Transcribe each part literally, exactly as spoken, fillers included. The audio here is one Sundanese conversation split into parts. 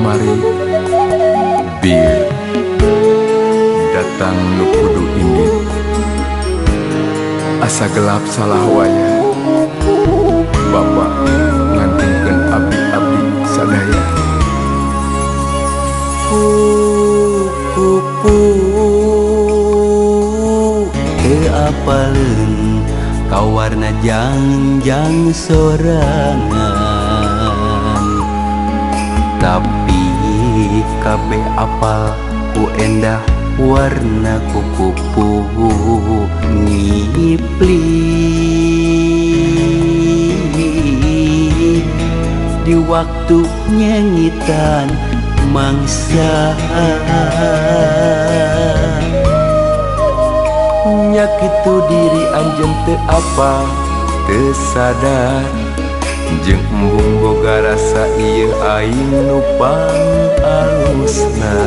kamari bir datang nu kudu indit asa gelap salah wayah Bapak ngantungkeun abdi-abdi sadaya kupu teu apaleun kawarna jangjang sorangan tapi kabeh apal ku endah warna kupu ngipli di waktu nyanyitan mangsa nyak itu diri anjeun teu apa teu sadar jeung embung boga rasa ieu aing nu pangalusna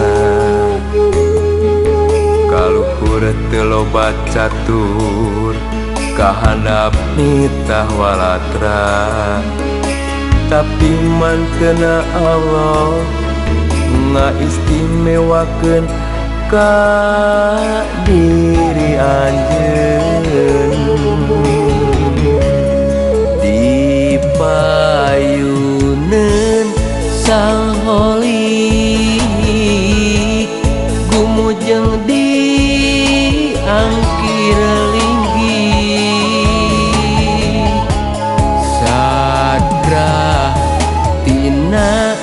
kaluhur teu loba catur kahandap nitah walatra tapi mantena Allah ngaistimewakeun ka diri anjeun dipayuneun sang holik gumujeng diangkir linggih sadrah tina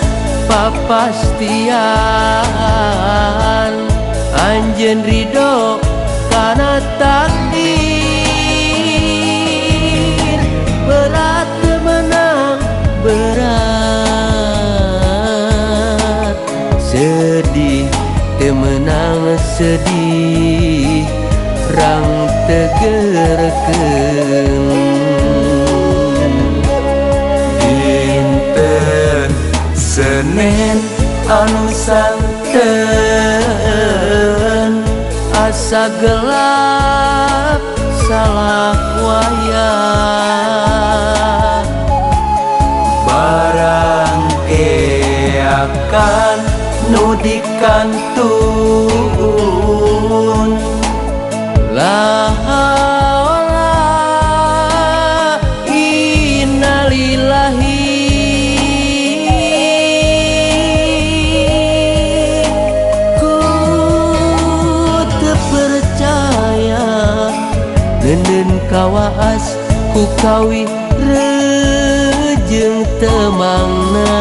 papastian anjeun ridho kana takdir berat menang berat sedih menang sedih rang tegerkeun dinten Senin anu santen asa gelap salah wayah barang keakan nu dikantun la haula innalillahi ku teu percaya neundeun kawaas ku kawi rejeung temangna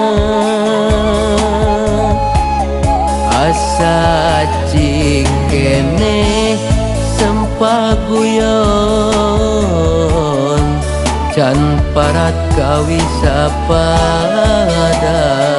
asa cikene sempaguyon can parat kawi sapada